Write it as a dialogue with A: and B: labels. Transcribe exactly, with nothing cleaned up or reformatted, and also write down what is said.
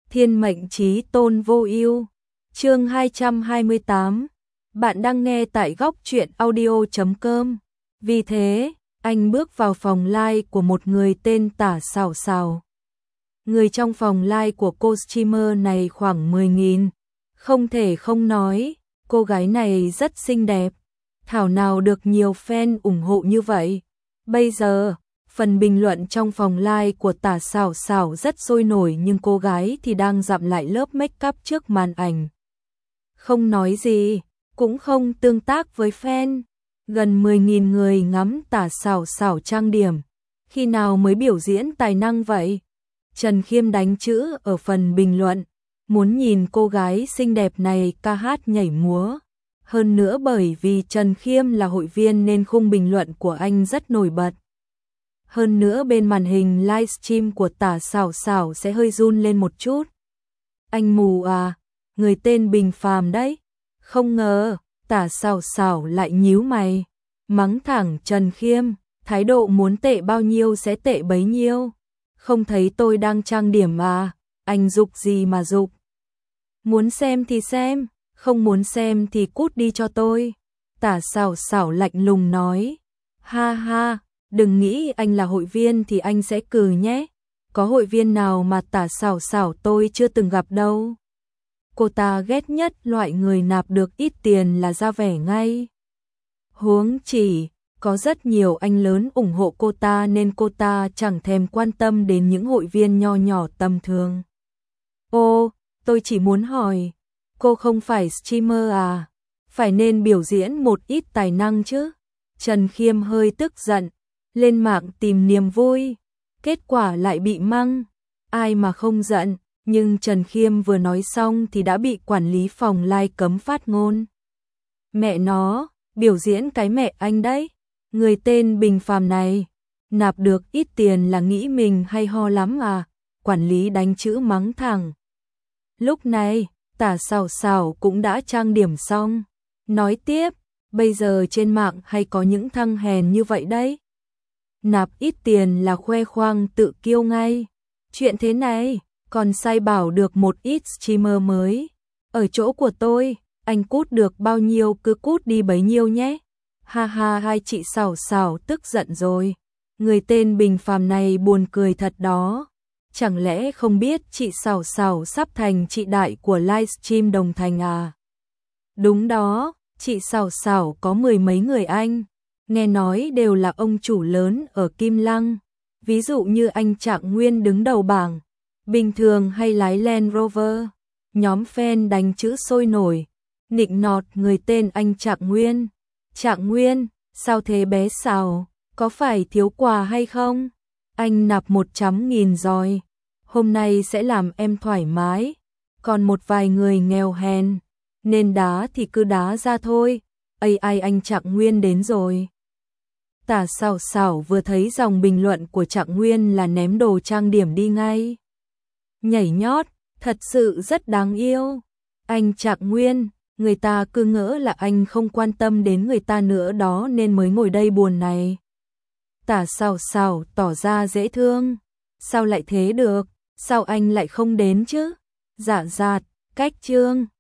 A: Thiên mệnh chí tôn vô ưu. Chương hai trăm hai mươi tám. Bạn đang nghe tại góc truyện audio chấm com. Vì thế, anh bước vào phòng live của một người tên Tả Sảo Sảo. Người trong phòng live của cô streamer này khoảng mười nghìn. Không thể không nói, cô gái này rất xinh đẹp. Thảo nào được nhiều fan ủng hộ như vậy. Bây giờ, phần bình luận trong phòng live của Tả Sảo Sảo rất sôi nổi, nhưng cô gái thì đang dặm lại lớp make up trước màn ảnh. Không nói gì, cũng không tương tác với fan. Gần mười nghìn người ngắm Tả Sảo Sảo trang điểm. Khi nào mới biểu diễn tài năng vậy? Trần Khiêm đánh chữ ở phần bình luận, muốn nhìn cô gái xinh đẹp này ca hát nhảy múa. Hơn nữa bởi vì Trần Khiêm là hội viên nên khung bình luận của anh rất nổi bật. Hơn nữa bên màn hình livestream của Tả Sảo Sảo sẽ hơi run lên một chút. Anh mù à, người tên Bình Phàm đấy. Không ngờ, Tả Sảo Sảo lại nhíu mày, mắng thẳng Trần Khiêm, thái độ muốn tệ bao nhiêu sẽ tệ bấy nhiêu. Không thấy tôi đang trang điểm à, anh giục gì mà giục. Muốn xem thì xem, không muốn xem thì cút đi cho tôi. Tả Sảo Sảo lạnh lùng nói, ha ha, đừng nghĩ anh là hội viên thì anh sẽ cừ nhé. Có hội viên nào mà Tả Sảo Sảo tôi chưa từng gặp đâu. Cô ta ghét nhất loại người nạp được ít tiền là ra vẻ ngay. Huống chỉ, có rất nhiều anh lớn ủng hộ cô ta nên cô ta chẳng thèm quan tâm đến những hội viên nho nhỏ tầm thường. Ô, tôi chỉ muốn hỏi, cô không phải streamer à? Phải nên biểu diễn một ít tài năng chứ? Trần Khiêm hơi tức giận, lên mạng tìm niềm vui, kết quả lại bị măng. Ai mà không giận, nhưng Trần Khiêm vừa nói xong thì đã bị quản lý phòng live cấm phát ngôn. Mẹ nó, biểu diễn cái mẹ anh đấy. Người tên Bình Phàm này, nạp được ít tiền là nghĩ mình hay ho lắm à? Quản lý đánh chữ mắng thẳng. Lúc này, Tả Sảo Sảo cũng đã trang điểm xong. Nói tiếp, bây giờ trên mạng hay có những thằng hèn như vậy đấy. Nạp ít tiền là khoe khoang tự kiêu ngay. Chuyện thế này, còn sai bảo được một ít streamer mới. Ở chỗ của tôi, anh cút được bao nhiêu cứ cút đi bấy nhiêu nhé. Ha ha, hai chị Sảo Sảo tức giận rồi. Người tên Bình Phàm này buồn cười thật đó. Chẳng lẽ không biết chị Sảo Sảo sắp thành chị đại của livestream Đồng Thành à? Đúng đó, chị Sảo Sảo có mười mấy người anh. Nghe nói đều là ông chủ lớn ở Kim Lăng. Ví dụ như anh Trạng Nguyên đứng đầu bảng. Bình thường hay lái Land Rover. Nhóm fan đánh chữ sôi nổi. Nịnh nọt người tên anh Trạng Nguyên. Trạng Nguyên, sao thế bé Sảo? Có phải thiếu quà hay không? Anh nạp một trăm nghìn rồi. Hôm nay sẽ làm em thoải mái. Còn một vài người nghèo hèn, nên đá thì cứ đá ra thôi. Ây ai anh Trạng Nguyên đến rồi. Tả Sảo Sảo vừa thấy dòng bình luận của Trạng Nguyên là ném đồ trang điểm đi ngay. Nhảy nhót, thật sự rất đáng yêu. Anh Trạng Nguyên, người ta cứ ngỡ là anh không quan tâm đến người ta nữa đó nên mới ngồi đây buồn này. Tả Sảo Sảo tỏ ra dễ thương. Sao lại thế được? Sao anh lại không đến chứ? Dạ dạt, cách chương.